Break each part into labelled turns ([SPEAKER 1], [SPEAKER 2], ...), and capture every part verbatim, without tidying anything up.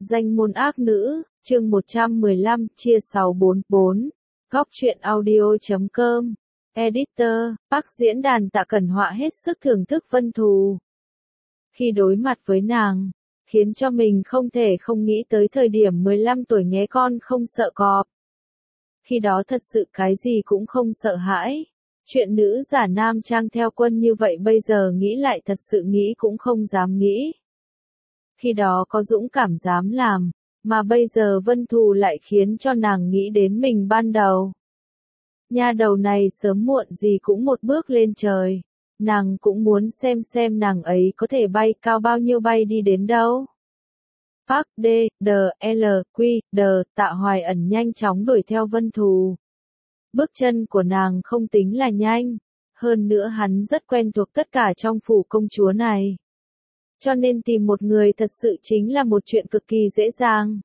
[SPEAKER 1] Danh môn ác nữ, chương một trăm mười lăm, chia sáu bốn bốn. Góc truyện audio chấm com. Editor, Park diễn đàn Tạ Cẩn Họa hết sức thưởng thức Vân Thù. Khi đối mặt với nàng, khiến cho mình không thể không nghĩ tới thời điểm mười lăm tuổi nghé con không sợ cọp. Khi đó thật sự cái gì cũng không sợ hãi. Chuyện nữ giả nam trang theo quân như vậy bây giờ nghĩ lại thật sự nghĩ cũng không dám nghĩ. Khi đó có dũng cảm dám làm, mà bây giờ Vân Thù lại khiến cho nàng nghĩ đến mình ban đầu. Nha đầu này sớm muộn gì cũng một bước lên trời, nàng cũng muốn xem xem nàng ấy có thể bay cao bao nhiêu bay đi đến đâu. Park D, D, L, Q, D, Tạ Hoài Ẩn nhanh chóng đuổi theo Vân Thù. Bước chân của nàng không tính là nhanh, hơn nữa hắn rất quen thuộc tất cả trong phủ công chúa này. Cho nên tìm một người thật sự chính là một chuyện cực kỳ dễ dàng.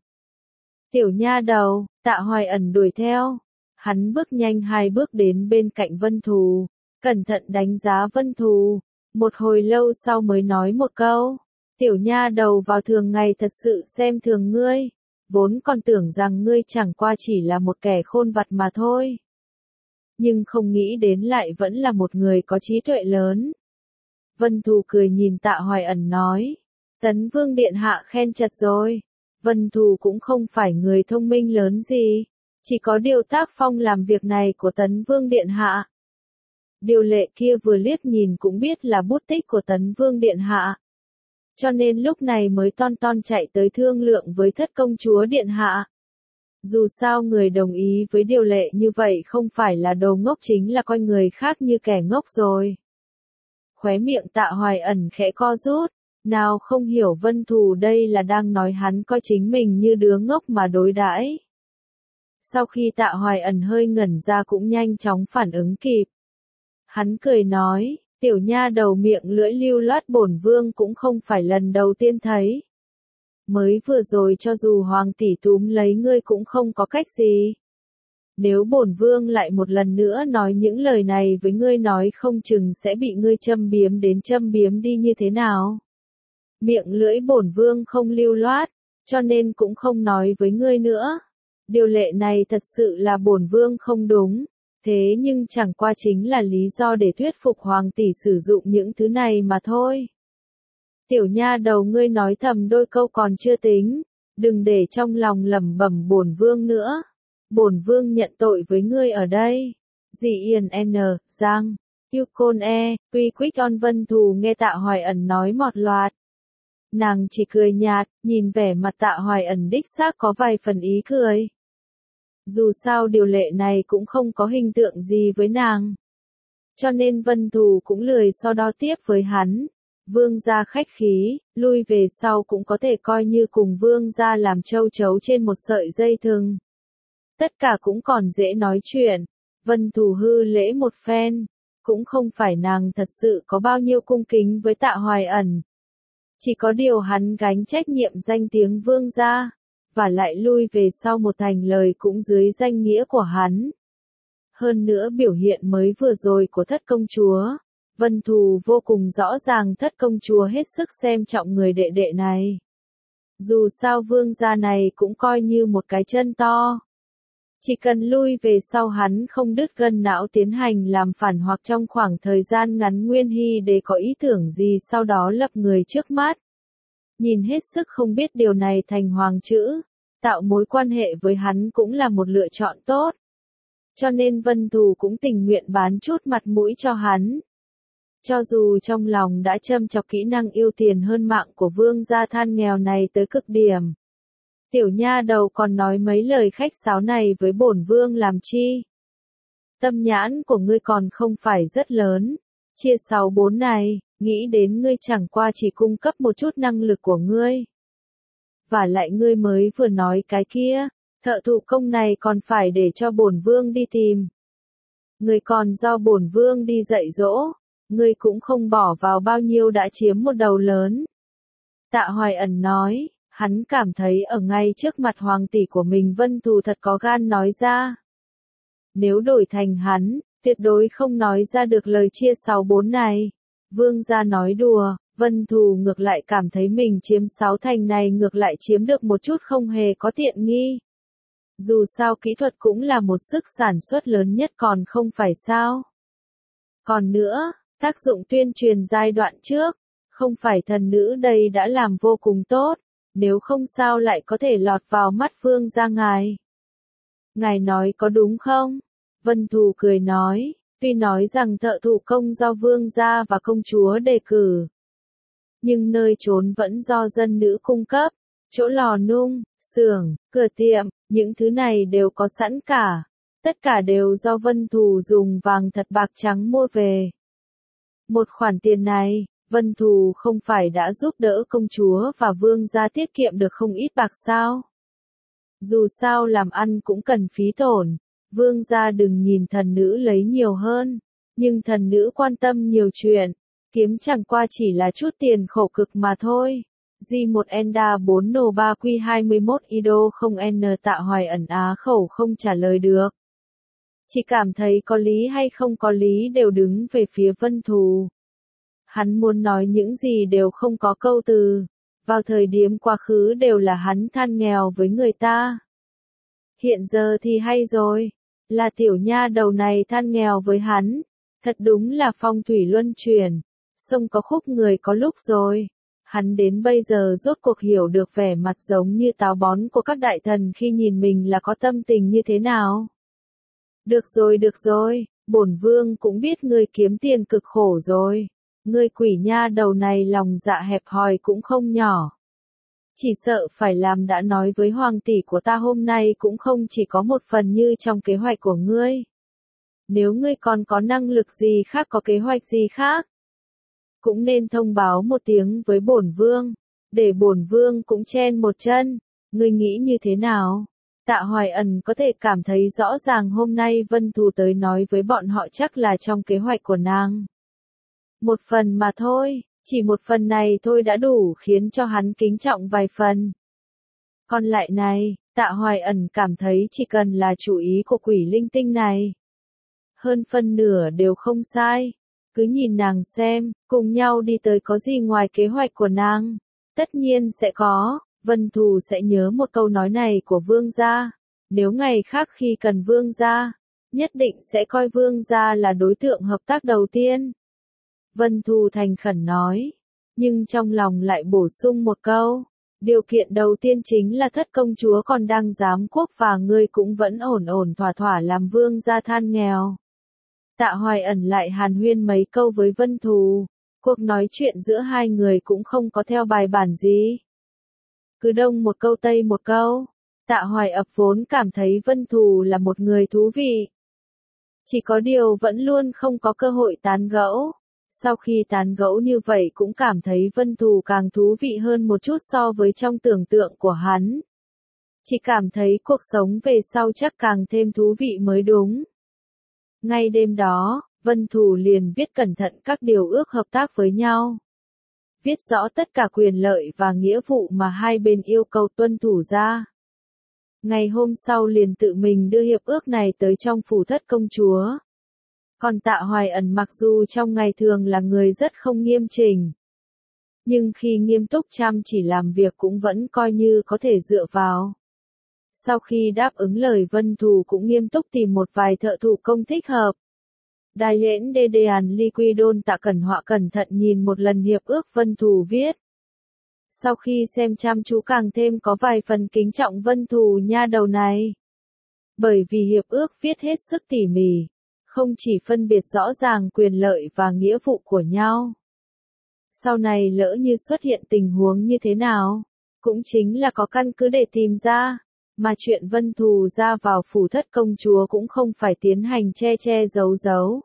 [SPEAKER 1] Tiểu nha đầu, Tạ Hoài Ẩn đuổi theo. Hắn bước nhanh hai bước đến bên cạnh Vân Thù, cẩn thận đánh giá Vân Thù. Một hồi lâu sau mới nói một câu. Tiểu nha đầu vào thường ngày thật sự xem thường ngươi. Vốn còn tưởng rằng ngươi chẳng qua chỉ là một kẻ khôn vặt mà thôi. Nhưng không nghĩ đến lại vẫn là một người có trí tuệ lớn. Vân Thù cười nhìn Tạ Hoài Ẩn nói. Tấn Vương Điện Hạ khen chật rồi. Vân Thù cũng không phải người thông minh lớn gì. Chỉ có điều tác phong làm việc này của Tấn Vương Điện Hạ. Điều lệ kia vừa liếc nhìn cũng biết là bút tích của Tấn Vương Điện Hạ. Cho nên lúc này mới ton ton chạy tới thương lượng với thất công chúa Điện Hạ. Dù sao người đồng ý với điều lệ như vậy không phải là đồ ngốc chính là coi người khác như kẻ ngốc rồi. Khóe miệng Tạ Hoài Ẩn khẽ co rút, nào không hiểu Vân Thù đây là đang nói hắn coi chính mình như đứa ngốc mà đối đãi. Sau khi Tạ Hoài Ẩn hơi ngẩn ra cũng nhanh chóng phản ứng kịp. Hắn cười nói, tiểu nha đầu miệng lưỡi lưu loát bổn vương cũng không phải lần đầu tiên thấy. Mới vừa rồi cho dù hoàng tỷ túm lấy ngươi cũng không có cách gì. Nếu bổn vương lại một lần nữa nói những lời này với ngươi nói không chừng sẽ bị ngươi châm biếm đến châm biếm đi như thế nào. Miệng lưỡi bổn vương không lưu loát, cho nên cũng không nói với ngươi nữa. Điều lệ này thật sự là bổn vương không đúng, thế nhưng chẳng qua chính là lý do để thuyết phục hoàng tỷ sử dụng những thứ này mà thôi. Tiểu nha đầu ngươi nói thầm đôi câu còn chưa tính, đừng để trong lòng lẩm bẩm bổn vương nữa. Bổn vương nhận tội với ngươi ở đây. Dị Yên N, Giang, Yukon E, Quy Quýt On. Vân Thù nghe Tạ Hoài Ẩn nói một loạt. Nàng chỉ cười nhạt, nhìn vẻ mặt Tạ Hoài Ẩn đích xác có vài phần ý cười. Dù sao điều lệ này cũng không có hình tượng gì với nàng. Cho nên Vân Thù cũng lười so đo tiếp với hắn. Vương gia khách khí, lui về sau cũng có thể coi như cùng vương gia làm châu chấu trên một sợi dây thừng. Tất cả cũng còn dễ nói chuyện. Vân Thù hư lễ một phen. Cũng không phải nàng thật sự có bao nhiêu cung kính với Tạ Hoài Ẩn. Chỉ có điều hắn gánh trách nhiệm danh tiếng vương gia. Và lại lui về sau một thành lời cũng dưới danh nghĩa của hắn. Hơn nữa biểu hiện mới vừa rồi của thất công chúa. Vân Thù vô cùng rõ ràng thất công chúa hết sức xem trọng người đệ đệ này. Dù sao vương gia này cũng coi như một cái chân to. Chỉ cần lui về sau hắn không đứt gân não tiến hành làm phản hoặc trong khoảng thời gian ngắn Nguyên Hy để có ý tưởng gì sau đó lập người trước mắt. Nhìn hết sức không biết điều này thành hoàng chữ, tạo mối quan hệ với hắn cũng là một lựa chọn tốt. Cho nên Vân Thù cũng tình nguyện bán chút mặt mũi cho hắn. Cho dù trong lòng đã châm chọc kỹ năng yêu tiền hơn mạng của vương gia than nghèo này tới cực điểm. Tiểu nha đầu còn nói mấy lời khách sáo này với bổn vương làm chi? Tâm nhãn của ngươi còn không phải rất lớn. Chia sáu bốn này, nghĩ đến ngươi chẳng qua chỉ cung cấp một chút năng lực của ngươi. Và lại ngươi mới vừa nói cái kia, thợ thủ công này còn phải để cho bổn vương đi tìm. Ngươi còn do bổn vương đi dạy dỗ, ngươi cũng không bỏ vào bao nhiêu đã chiếm một đầu lớn. Tạ Hoài Ẩn nói. Hắn cảm thấy ở ngay trước mặt hoàng tỷ của mình Vân Thù thật có gan nói ra. Nếu đổi thành hắn, tuyệt đối không nói ra được lời chia sáu bốn này. Vương gia nói đùa, Vân Thù ngược lại cảm thấy mình chiếm sáu thành này ngược lại chiếm được một chút không hề có tiện nghi. Dù sao kỹ thuật cũng là một sức sản xuất lớn nhất còn không phải sao. Còn nữa, tác dụng tuyên truyền giai đoạn trước, không phải thần nữ đây đã làm vô cùng tốt, nếu không sao lại có thể lọt vào mắt vương gia ngài. Ngài nói có đúng không? Vân Thù cười nói, tuy nói rằng thợ thủ công do vương gia và công chúa đề cử. Nhưng nơi trốn vẫn do dân nữ cung cấp, chỗ lò nung, xưởng, cửa tiệm, những thứ này đều có sẵn cả. Tất cả đều do Vân Thù dùng vàng thật bạc trắng mua về. Một khoản tiền này, Vân Thù không phải đã giúp đỡ công chúa và vương gia tiết kiệm được không ít bạc sao? Dù sao làm ăn cũng cần phí tổn, vương gia đừng nhìn thần nữ lấy nhiều hơn, nhưng thần nữ quan tâm nhiều chuyện, kiếm chẳng qua chỉ là chút tiền khổ cực mà thôi. G một Enda bốn Nô ba Q hai mươi mốt Ido không N Tạ Hoài ẩn á khẩu không trả lời được. Chỉ cảm thấy có lý hay không có lý đều đứng về phía Vân Thù. Hắn muốn nói những gì đều không có câu từ. Vào thời điểm quá khứ đều là hắn than nghèo với người ta. Hiện giờ thì hay rồi. Là tiểu nha đầu này than nghèo với hắn. Thật đúng là phong thủy luân chuyển. Sông có khúc người có lúc rồi. Hắn đến bây giờ rốt cuộc hiểu được vẻ mặt giống như táo bón của các đại thần khi nhìn mình là có tâm tình như thế nào. Được rồi được rồi, bổn vương cũng biết ngươi kiếm tiền cực khổ rồi. Ngươi quỷ nha đầu này lòng dạ hẹp hòi cũng không nhỏ. Chỉ sợ phải làm đã nói với hoàng tỷ của ta hôm nay cũng không chỉ có một phần như trong kế hoạch của ngươi. Nếu ngươi còn có năng lực gì khác có kế hoạch gì khác, cũng nên thông báo một tiếng với bổn vương, để bổn vương cũng chen một chân. Ngươi nghĩ như thế nào? Tạ Hoài ẩn có thể cảm thấy rõ ràng hôm nay Vân Thù tới nói với bọn họ chắc là trong kế hoạch của nàng. Một phần mà thôi, chỉ một phần này thôi đã đủ khiến cho hắn kính trọng vài phần. Còn lại này, Tạ Hoài ẩn cảm thấy chỉ cần là chủ ý của quỷ linh tinh này. Hơn phân nửa đều không sai. Cứ nhìn nàng xem, cùng nhau đi tới có gì ngoài kế hoạch của nàng. Tất nhiên sẽ có, Vân Thù sẽ nhớ một câu nói này của vương gia. Nếu ngày khác khi cần vương gia, nhất định sẽ coi vương gia là đối tượng hợp tác đầu tiên. Vân Thù thành khẩn nói, nhưng trong lòng lại bổ sung một câu. Điều kiện đầu tiên chính là thất công chúa còn đang giám quốc và ngươi cũng vẫn ổn ổn thỏa thỏa làm vương gia than nghèo. Tạ Hoài ẩn lại hàn huyên mấy câu với Vân Thù, cuộc nói chuyện giữa hai người cũng không có theo bài bản gì. Cứ đông một câu tây một câu, Tạ Hoài ập vốn cảm thấy Vân Thù là một người thú vị. Chỉ có điều vẫn luôn không có cơ hội tán gẫu. Sau khi tán gẫu như vậy cũng cảm thấy Vân Thù càng thú vị hơn một chút so với trong tưởng tượng của hắn. Chỉ cảm thấy cuộc sống về sau chắc càng thêm thú vị mới đúng. Ngay đêm đó, Vân Thù liền viết cẩn thận các điều ước hợp tác với nhau. Viết rõ tất cả quyền lợi và nghĩa vụ mà hai bên yêu cầu tuân thủ ra. Ngày hôm sau liền tự mình đưa hiệp ước này tới trong phủ thất công chúa. Còn Tạ Hoài ẩn mặc dù trong ngày thường là người rất không nghiêm chỉnh. Nhưng khi nghiêm túc chăm chỉ làm việc cũng vẫn coi như có thể dựa vào. Sau khi đáp ứng lời Vân Thù cũng nghiêm túc tìm một vài thợ thủ công thích hợp. Đại lễn đê đàn ly quy đôn Tạ Cẩn Họa cẩn thận nhìn một lần hiệp ước Vân Thù viết. Sau khi xem chăm chú càng thêm có vài phần kính trọng Vân Thù nha đầu này. Bởi vì hiệp ước viết hết sức tỉ mỉ, không chỉ phân biệt rõ ràng quyền lợi và nghĩa vụ của nhau. Sau này lỡ như xuất hiện tình huống như thế nào, cũng chính là có căn cứ để tìm ra. Mà chuyện Vân Thù ra vào phủ thất công chúa cũng không phải tiến hành che che giấu giấu.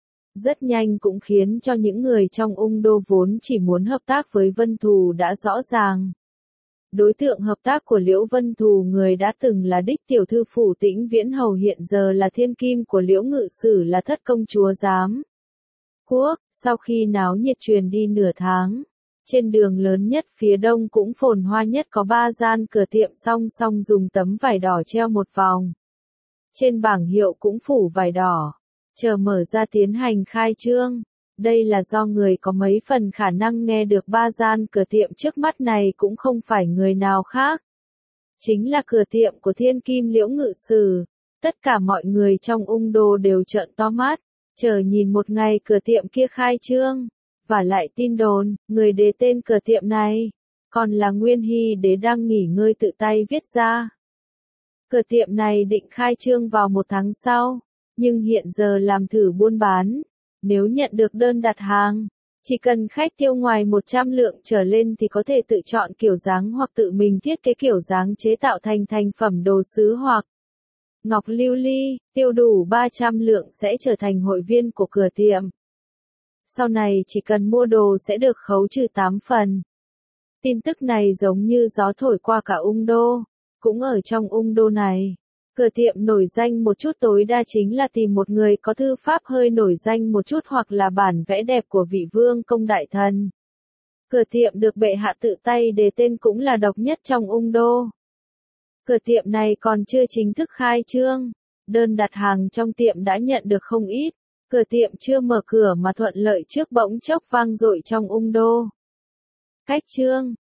[SPEAKER 1] Rất nhanh cũng khiến cho những người trong ung đô vốn chỉ muốn hợp tác với Vân Thù đã rõ ràng. Đối tượng hợp tác của Liễu Vân Thù người đã từng là đích tiểu thư phủ Tĩnh Viễn Hầu hiện giờ là thiên kim của Liễu Ngự Sử là thất công chúa giám quốc. Sau khi náo nhiệt truyền đi nửa tháng. Trên đường lớn nhất phía đông cũng phồn hoa nhất có ba gian cửa tiệm song song dùng tấm vải đỏ treo một vòng. Trên bảng hiệu cũng phủ vải đỏ, chờ mở ra tiến hành khai trương. Đây là do người có mấy phần khả năng nghe được ba gian cửa tiệm trước mắt này cũng không phải người nào khác. Chính là cửa tiệm của Thiên Kim Liễu Ngự Sử. Tất cả mọi người trong ung đô đều trợn to mắt, chờ nhìn một ngày cửa tiệm kia khai trương. Và lại tin đồn, người đề tên cửa tiệm này, còn là Nguyên Hy Đế đang nghỉ ngơi tự tay viết ra. Cửa tiệm này định khai trương vào một tháng sau, nhưng hiện giờ làm thử buôn bán. Nếu nhận được đơn đặt hàng, chỉ cần khách tiêu ngoài một trăm lượng trở lên thì có thể tự chọn kiểu dáng hoặc tự mình thiết kế kiểu dáng chế tạo thành thành phẩm đồ sứ hoặc ngọc lưu ly, tiêu đủ ba trăm lượng sẽ trở thành hội viên của cửa tiệm. Sau này chỉ cần mua đồ sẽ được khấu trừ tám phần. Tin tức này giống như gió thổi qua cả ung đô, cũng ở trong ung đô này. Cửa tiệm nổi danh một chút tối đa chính là tìm một người có thư pháp hơi nổi danh một chút hoặc là bản vẽ đẹp của vị vương công đại thần. Cửa tiệm được bệ hạ tự tay đề tên cũng là độc nhất trong ung đô. Cửa tiệm này còn chưa chính thức khai trương, đơn đặt hàng trong tiệm đã nhận được không ít. Cửa tiệm chưa mở cửa mà thuận lợi trước bỗng chốc vang dội trong ung đô. Cách trương,